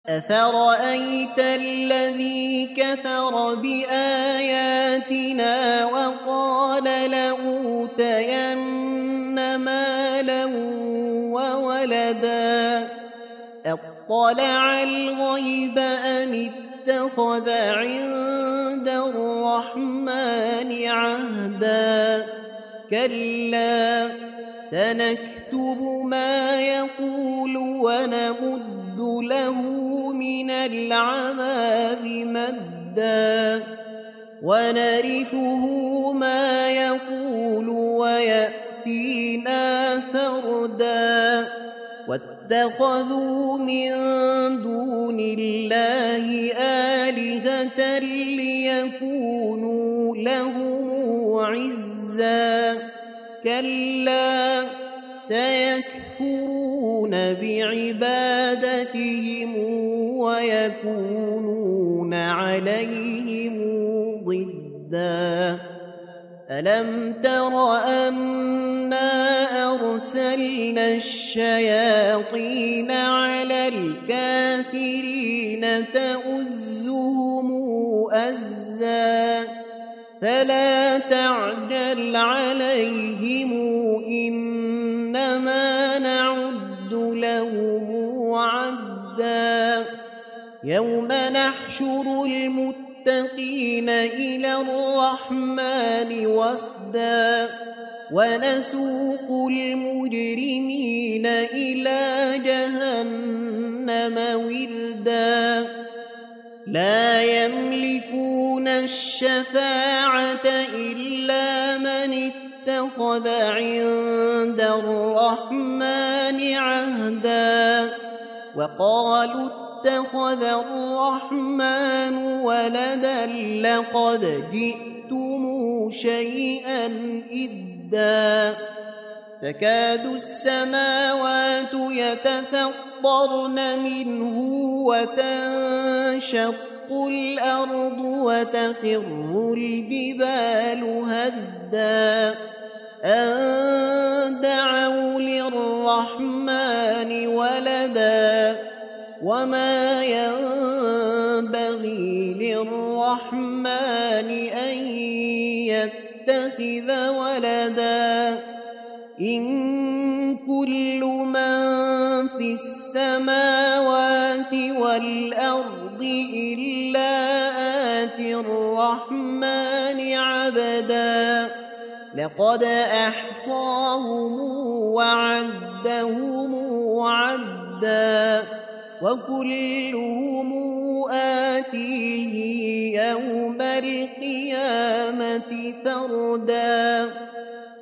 أفرأيت الذي كفر بآياتنا وقال لأوتين مالا وولدا أطلع الغيب أم اتخذ عند الرحمن عهدا كلا سنكتب ما يقول ونمد له من العذاب مدا ونرثه ما يقول ويأتينا فردا واتخذوا من دون الله آلهة ليكونوا لهم عزا كلا سيكفرون بعبادتهم ويكونون عليهم ضدا ألم تر أنا أرسلنا الشياطين على الكافرين تؤزهم أزا فلا تعجل عليهم إنما نعد لهم عدا يوم نحشر المتقين إلى الرحمن وفدا ونسوق المجرمين إلى جهنم وردا لا يملكون الشفاعة إلا من اتخذ عند الرحمن عهدا وقالوا اتخذ الرحمن ولدا لقد جئتم شيئا إدا تكاد السماوات يتفطرن منه وتنشق الأرض وتخر الجبال هدا أن دعوا للرحمن ولدا وما ينبغي للرحمن أن يتخذ ولدا إن كل من في السماوات والأرض إلا آتي الرحمن عبدا لقد أحصاهم وعدهم عدا وكلهم آتيه يوم القيامة فردا